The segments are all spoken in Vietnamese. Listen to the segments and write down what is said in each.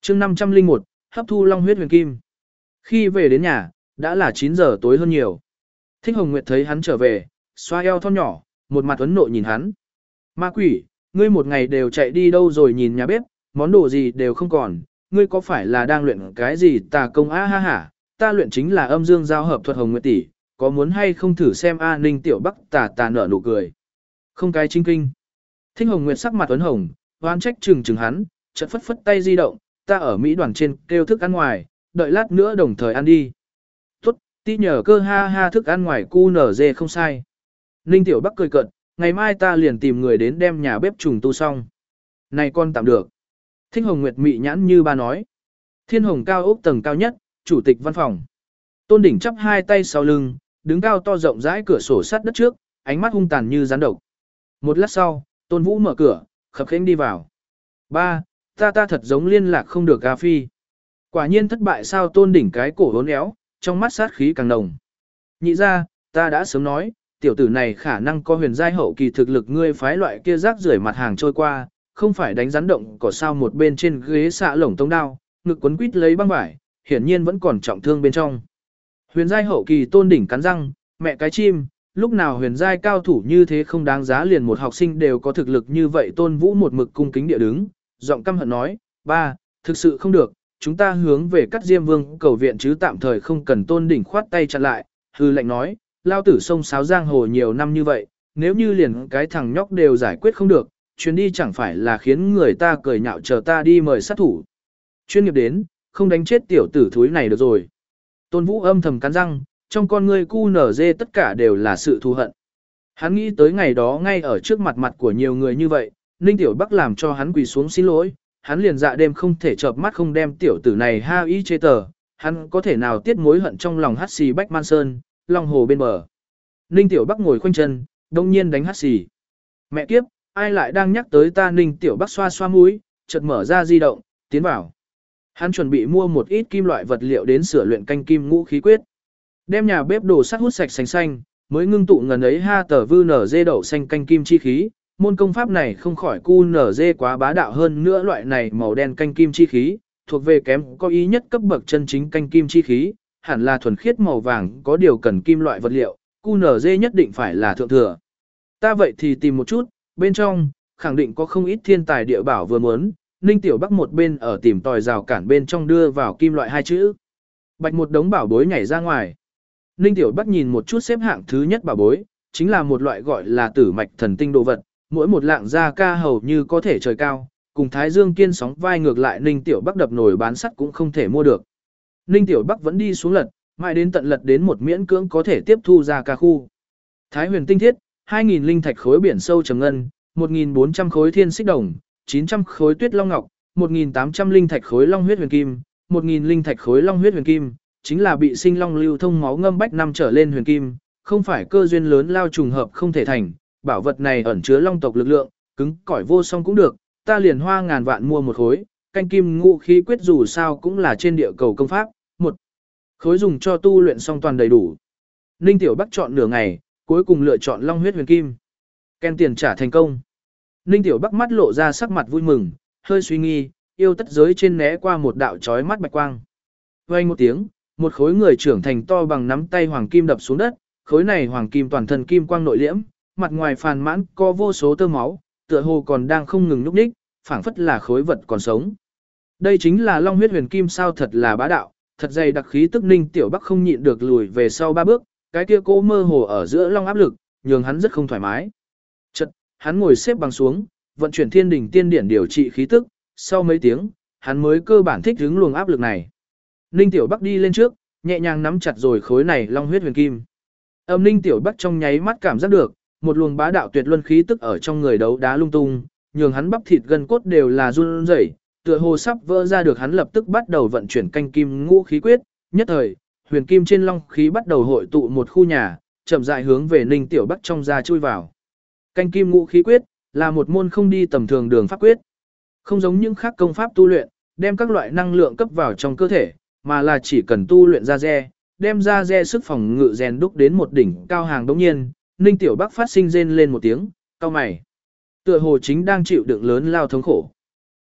chương 501, hấp thu long huyết huyền kim. Khi về đến nhà, đã là 9 giờ tối hơn nhiều. Thích Hồng Nguyệt thấy hắn trở về, xoa eo thon nhỏ, một mặt ấn nộ nhìn hắn. Ma quỷ, ngươi một ngày đều chạy đi đâu rồi nhìn nhà bếp, món đồ gì đều không còn, ngươi có phải là đang luyện cái gì tà công á ha hả, ta luyện chính là âm dương giao hợp thuật Hồng Nguyệt tỷ, có muốn hay không thử xem A Ninh tiểu Bắc tà nở nụ cười. Không cái chính kinh. Thích Hồng Nguyệt sắc mặt ấn hồng, oán trách chừng hắn, chợt phất phất tay di động, ta ở Mỹ đoàn trên kêu thức ăn ngoài, đợi lát nữa đồng thời ăn đi. Tốt, tí nhờ cơ ha ha thức ăn ngoài cu nở dê không sai. Ninh tiểu Bắc cười cợt, ngày mai ta liền tìm người đến đem nhà bếp trùng tu xong. Này con tạm được. Thích Hồng Nguyệt mị nhãn như ba nói. Thiên Hồng cao ốc tầng cao nhất, chủ tịch văn phòng. Tôn Đỉnh chắp hai tay sau lưng, đứng cao to rộng rãi cửa sổ sát đất trước, ánh mắt hung tàn như rắn độc. Một lát sau, Tôn Vũ mở cửa, khập khiễng đi vào. Ba, ta thật giống liên lạc không được A Phi. Quả nhiên thất bại sao? Tôn Đỉnh cái cổ hốn éo, trong mắt sát khí càng nồng. Nhị ra, ta đã sớm nói, tiểu tử này khả năng có huyền giai hậu kỳ thực lực, ngươi phái loại kia rác rưởi mặt hàng trôi qua, không phải đánh rắn động cỏ sao? Một bên trên ghế xạ lổng tông đao, ngực quấn quít lấy băng vải, hiển nhiên vẫn còn trọng thương bên trong. Huyền giai hậu kỳ? Tôn Đỉnh cắn răng, mẹ cái chim, lúc nào huyền giai cao thủ như thế không đáng giá, liền một học sinh đều có thực lực như vậy. Tôn Vũ một mực cung kính địa đứng, giọng căm hận nói, ba, thực sự không được, chúng ta hướng về Cắt Diêm Vương cầu viện chứ tạm thời không cần. Tôn Đỉnh khoát tay chặn lại, hư lệnh nói, lao tử sông sáo giang hồ nhiều năm như vậy, nếu như liền cái thằng nhóc đều giải quyết không được, chuyến đi chẳng phải là khiến người ta cười nhạo, chờ ta đi mời sát thủ chuyên nghiệp đến, không đánh chết tiểu tử thúi này được rồi. Tôn Vũ âm thầm cắn răng, trong con ngươi cu nở dê tất cả đều là sự thù hận. Hắn nghĩ tới ngày đó ngay ở trước mặt của nhiều người như vậy, Ninh Tiểu Bắc làm cho hắn quỳ xuống xin lỗi, hắn liền dạ đêm không thể chợp mắt không đem tiểu tử này ha y chê tờ, hắn có thể nào tiết mối hận trong lòng hắt xì Bách Man Sơn, Long Hồ bên bờ. Ninh Tiểu Bắc ngồi khoanh chân, đông nhiên đánh hắt xì. Mẹ kiếp, ai lại đang nhắc tới ta? Ninh Tiểu Bắc xoa xoa mũi, chợt mở ra di động, tiến vào. Hắn chuẩn bị mua một ít kim loại vật liệu đến sửa luyện canh kim ngũ khí quyết. Đem nhà bếp đồ sắt hút sạch sành xanh, mới ngưng tụ ngần ấy ha tờ vư nở dê đậu xanh canh kim chi khí. Môn công pháp này không khỏi cu nở dê quá bá đạo, hơn nữa loại này màu đen canh kim chi khí, thuộc về kém có ý nhất cấp bậc chân chính canh kim chi khí, hẳn là thuần khiết màu vàng, có điều cần kim loại vật liệu, cu nở dê nhất định phải là thượng thừa. Ta vậy thì tìm một chút, bên trong, khẳng định có không ít thiên tài địa bảo vừa muốn. Ninh Tiểu Bắc một bên ở tìm tòi rào cản bên trong đưa vào kim loại hai chữ. Bạch một đống bảo bối nhảy ra ngoài. Ninh Tiểu Bắc nhìn một chút xếp hạng thứ nhất bảo bối, chính là một loại gọi là tử mạch thần tinh đồ vật, mỗi một lạng da ca hầu như có thể trời cao, cùng Thái Dương Kiên sóng vai ngược lại. Ninh Tiểu Bắc đập nồi bán sắt cũng không thể mua được. Ninh Tiểu Bắc vẫn đi xuống lật, mãi đến tận lật đến một miễn cưỡng có thể tiếp thu ra ca khu. Thái Huyền tinh thiết, 2.000 linh thạch khối biển sâu trầm ngân, 1.400 khối thiên xích đồng, 900 khối tuyết long ngọc, 1.800 linh thạch khối long huyết huyền kim, 1.000 linh thạch khối long huyết huyền kim, chính là bị sinh long lưu thông máu ngâm bách năm trở lên huyền kim, không phải cơ duyên lớn lao trùng hợp không thể thành. Bảo vật này ẩn chứa long tộc lực lượng, cứng cỏi vô song cũng được, ta liền hoa ngàn vạn mua một khối. Canh kim ngũ khí quyết dù sao cũng là trên địa cầu công pháp, một khối dùng cho tu luyện song toàn đầy đủ. Ninh Tiểu Bắc chọn nửa ngày, cuối cùng lựa chọn long huyết huyền kim. Ken tiền trả thành công. Ninh Tiểu Bắc mắt lộ ra sắc mặt vui mừng, hơi suy nghi, yêu tất giới trên né qua một đạo chói mắt bạch quang. Vang một tiếng, một khối người trưởng thành to bằng nắm tay hoàng kim đập xuống đất, khối này hoàng kim toàn thân kim quang nội liễm, mặt ngoài phàn mãn có vô số tơ máu, tựa hồ còn đang không ngừng nhúc nhích, phảng phất là khối vật còn sống. Đây chính là long huyết huyền kim sao? Thật là bá đạo, thật dày đặc khí tức. Ninh Tiểu Bắc không nhịn được lùi về sau ba bước, cái kia cô mơ hồ ở giữa long áp lực, nhường hắn rất không thoải mái. Chợt, hắn ngồi xếp bằng xuống, vận chuyển thiên đỉnh tiên điển điều trị khí tức, sau mấy tiếng, hắn mới cơ bản thích ứng luồng áp lực này. Ninh Tiểu Bắc đi lên trước, nhẹ nhàng nắm chặt rồi khối này long huyết huyền kim. Ninh Tiểu Bắc trong nháy mắt cảm giác được một luồng bá đạo tuyệt luân khí tức ở trong người đấu đá lung tung, nhường hắn bắp thịt gân cốt đều là run rẩy, tựa hồ sắp vỡ ra được. Hắn lập tức bắt đầu vận chuyển canh kim ngũ khí quyết, nhất thời, huyền kim trên long khí bắt đầu hội tụ một khu nhà, chậm rãi hướng về Ninh Tiểu Bắc trong da chui vào. Canh kim ngũ khí quyết là một môn không đi tầm thường đường pháp quyết, không giống những khác công pháp tu luyện, đem các loại năng lượng cấp vào trong cơ thể, mà là chỉ cần tu luyện ra re, đem ra re sức phòng ngự rèn đúc đến một đỉnh cao hàng. Đống nhiên, Ninh Tiểu Bắc phát sinh rên lên một tiếng, cau mày, tựa hồ chính đang chịu đựng lớn lao thống khổ.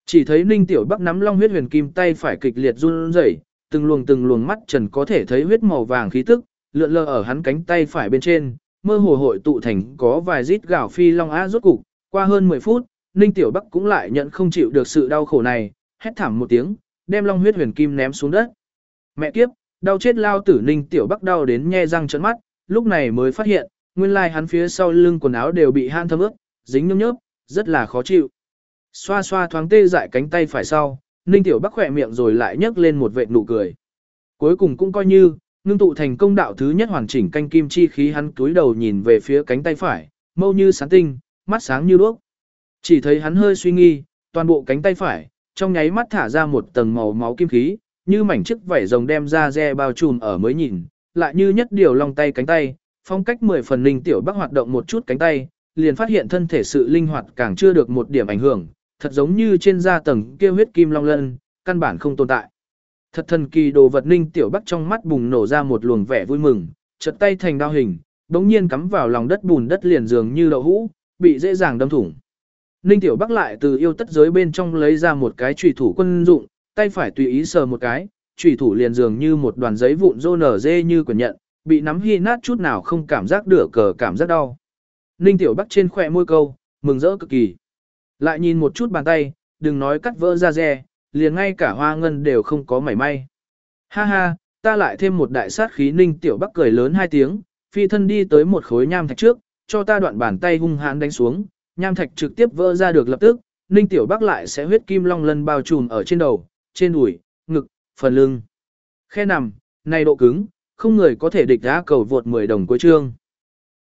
Chỉ thấy Ninh Tiểu Bắc nắm long huyết huyền kim tay phải kịch liệt run rẩy, từng luồng mắt trần có thể thấy huyết màu vàng khí tức, lượn lờ ở hắn cánh tay phải bên trên, mơ hồ hội tụ thành có vài rít gào phi long á rốt cục, qua hơn 10 phút, Ninh Tiểu Bắc cũng lại nhận không chịu được sự đau khổ này, hét thảm một tiếng, đem long huyết huyền kim ném xuống đất. Mẹ kiếp, đau chết lao tử Ninh Tiểu Bắc đau đến nhe răng trợn mắt, lúc này mới phát hiện, nguyên lai hắn phía sau lưng quần áo đều bị han thấm ướt, dính nhớp nhớp, rất là khó chịu. Xoa xoa thoáng tê dại cánh tay phải sau, Ninh Tiểu Bắc khỏe miệng rồi lại nhấc lên một vệt nụ cười. Cuối cùng cũng coi như, ngưng tụ thành công đạo thứ nhất hoàn chỉnh canh kim chi khí, hắn cúi đầu nhìn về phía cánh tay phải, mâu như sáng tinh, mắt sáng như đuốc. Chỉ thấy hắn hơi suy nghi, toàn bộ cánh tay phải, trong nháy mắt thả ra một tầng màu máu kim khí, như mảnh chiếc vảy rồng đem ra re bao trùm ở mới nhìn, lại như nhất điều long tay cánh tay, phong cách 10 phần. Ninh Tiểu Bắc hoạt động một chút cánh tay, liền phát hiện thân thể sự linh hoạt càng chưa được một điểm ảnh hưởng, thật giống như trên da tầng kia huyết kim long lân, căn bản không tồn tại. Thật thần kỳ đồ vật. Ninh Tiểu Bắc trong mắt bùng nổ ra một luồng vẻ vui mừng, chợt tay thành đao hình, bỗng nhiên cắm vào lòng đất, bùn đất liền dường như đậu hũ, bị dễ dàng đâm thủng. Ninh Tiểu Bắc lại từ yêu tất giới bên trong lấy ra một cái chủy thủ quân dụng, tay phải tùy ý sờ một cái, chủy thủ liền dường như một đoàn giấy vụn rô nở dê như quyển nhận, bị nắm hi nát chút nào không cảm giác được cảm giác đau. Ninh Tiểu Bắc trên khỏe môi câu, mừng rỡ cực kỳ. Lại nhìn một chút bàn tay, đừng nói cắt vỡ ra re, liền ngay cả hoa ngân đều không có mảy may. Ha ha, ta lại thêm một đại sát khí. Ninh Tiểu Bắc cười lớn 2 tiếng, phi thân đi tới một khối nham thạch trước, cho ta đoạn bàn tay hung hãn đánh xuống, nham thạch trực tiếp vỡ ra được lập tức. Ninh Tiểu Bắc lại sẽ huyết kim long lân bao trùm ở trên đầu, trên đùi, ngực, phần lưng. Khe nằm, này độ cứng, không người có thể địch đá. Cầu vượt 10 đồng cuối chương.